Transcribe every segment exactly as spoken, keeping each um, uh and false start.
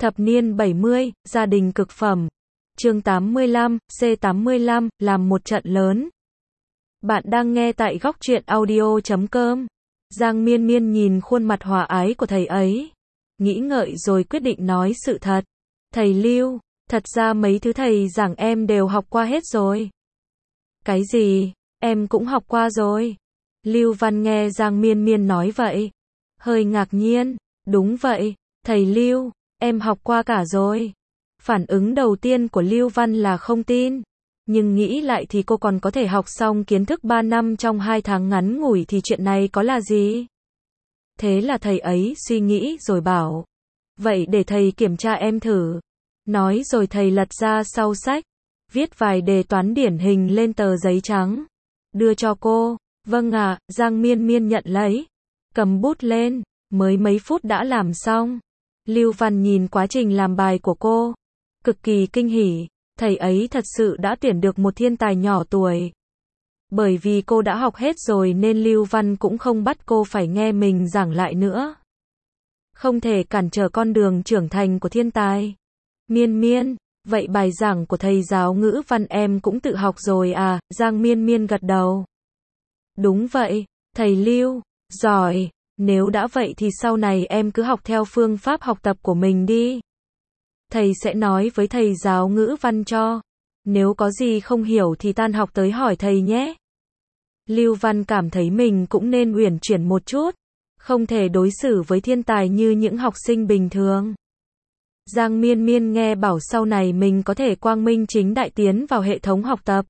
Thập niên bảy mươi, gia đình cực phẩm. Chương tám mươi lăm, C tám mươi lăm, làm một trận lớn. Bạn đang nghe tại góc truyện audio chấm com. Giang Miên Miên nhìn khuôn mặt hòa ái của thầy ấy, nghĩ ngợi rồi quyết định nói sự thật. Thầy Lưu, thật ra mấy thứ thầy giảng em đều học qua hết rồi. Cái gì? Em cũng học qua rồi. Lưu Văn nghe Giang Miên Miên nói vậy, hơi ngạc nhiên. Đúng vậy, thầy Lưu, em học qua cả rồi. Phản ứng đầu tiên của Lưu Văn là không tin. Nhưng nghĩ lại thì cô còn có thể học xong kiến thức ba năm trong hai tháng ngắn ngủi thì chuyện này có là gì? Thế là thầy ấy suy nghĩ rồi bảo, vậy để thầy kiểm tra em thử. Nói rồi thầy lật ra sau sách, viết vài đề toán điển hình lên tờ giấy trắng, đưa cho cô. Vâng ạ, Giang Miên Miên nhận lấy, cầm bút lên, mới mấy phút đã làm xong. Lưu Văn nhìn quá trình làm bài của cô, cực kỳ kinh hỉ, thầy ấy thật sự đã tuyển được một thiên tài nhỏ tuổi. Bởi vì cô đã học hết rồi nên Lưu Văn cũng không bắt cô phải nghe mình giảng lại nữa. Không thể cản trở con đường trưởng thành của thiên tài. Miên Miên, vậy bài giảng của thầy giáo ngữ văn em cũng tự học rồi à? Giang Miên Miên gật đầu. Đúng vậy, thầy Lưu, giỏi, nếu đã vậy thì sau này em cứ học theo phương pháp học tập của mình đi. Thầy sẽ nói với thầy giáo ngữ văn cho. Nếu có gì không hiểu thì tan học tới hỏi thầy nhé. Lưu Văn cảm thấy mình cũng nên uyển chuyển một chút, không thể đối xử với thiên tài như những học sinh bình thường. Giang Miên Miên nghe bảo sau này mình có thể quang minh chính đại tiến vào hệ thống học tập.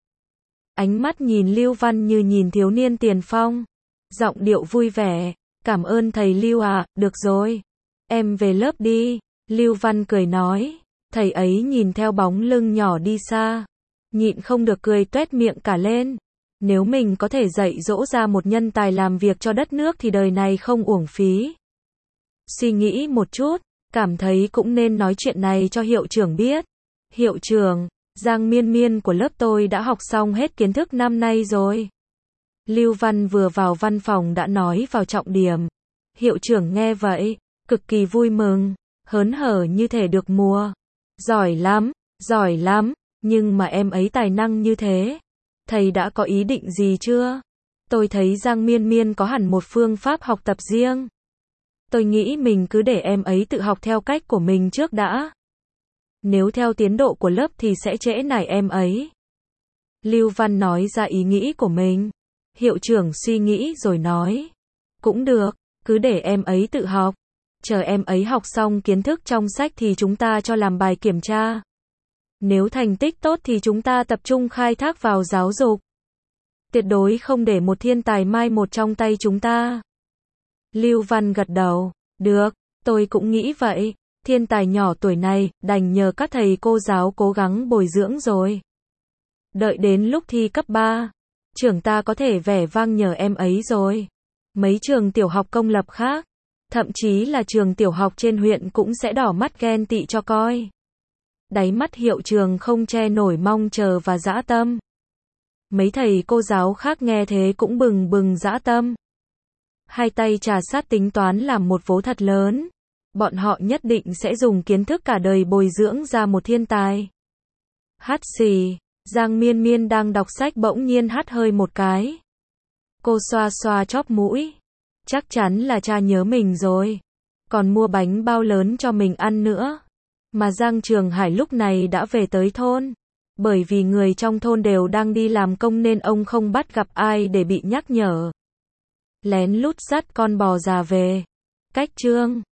Ánh mắt nhìn Lưu Văn như nhìn thiếu niên tiền phong. Giọng điệu vui vẻ, cảm ơn thầy Lưu ạ, được rồi. Em về lớp đi. Lưu Văn cười nói. Thầy ấy nhìn theo bóng lưng nhỏ đi xa, nhịn không được cười toét miệng cả lên. Nếu mình có thể dạy dỗ ra một nhân tài làm việc cho đất nước thì đời này không uổng phí. Suy nghĩ một chút, cảm thấy cũng nên nói chuyện này cho hiệu trưởng biết. Hiệu trưởng, Giang Miên Miên của lớp tôi đã học xong hết kiến thức năm nay rồi. Lưu Văn vừa vào văn phòng đã nói vào trọng điểm. Hiệu trưởng nghe vậy, cực kỳ vui mừng, hớn hở như thể được mùa. Giỏi lắm, giỏi lắm, nhưng mà em ấy tài năng như thế. Thầy đã có ý định gì chưa? Tôi thấy Giang Miên Miên có hẳn một phương pháp học tập riêng. Tôi nghĩ mình cứ để em ấy tự học theo cách của mình trước đã. Nếu theo tiến độ của lớp thì sẽ trễ nải em ấy. Lưu Văn nói ra ý nghĩ của mình. Hiệu trưởng suy nghĩ rồi nói. Cũng được, cứ để em ấy tự học. Chờ em ấy học xong kiến thức trong sách thì chúng ta cho làm bài kiểm tra. Nếu thành tích tốt thì chúng ta tập trung khai thác vào giáo dục. Tuyệt đối không để một thiên tài mai một trong tay chúng ta. Lưu Văn gật đầu. Được, tôi cũng nghĩ vậy. Thiên tài nhỏ tuổi này, đành nhờ các thầy cô giáo cố gắng bồi dưỡng rồi. Đợi đến lúc thi cấp ba, trưởng ta có thể vẻ vang nhờ em ấy rồi. Mấy trường tiểu học công lập khác, thậm chí là trường tiểu học trên huyện cũng sẽ đỏ mắt ghen tị cho coi. Đáy mắt hiệu trường không che nổi mong chờ và dã tâm. Mấy thầy cô giáo khác nghe thế cũng bừng bừng dã tâm. Hai tay trà sát tính toán làm một vố thật lớn. Bọn họ nhất định sẽ dùng kiến thức cả đời bồi dưỡng ra một thiên tài. Hắt xì, Giang Miên Miên đang đọc sách bỗng nhiên hắt hơi một cái. Cô xoa xoa chóp mũi. Chắc chắn là cha nhớ mình rồi. Còn mua bánh bao lớn cho mình ăn nữa. Mà Giang Trường Hải lúc này đã về tới thôn. Bởi vì người trong thôn đều đang đi làm công nên ông không bắt gặp ai để bị nhắc nhở. Lén lút dắt con bò già về. Cách chương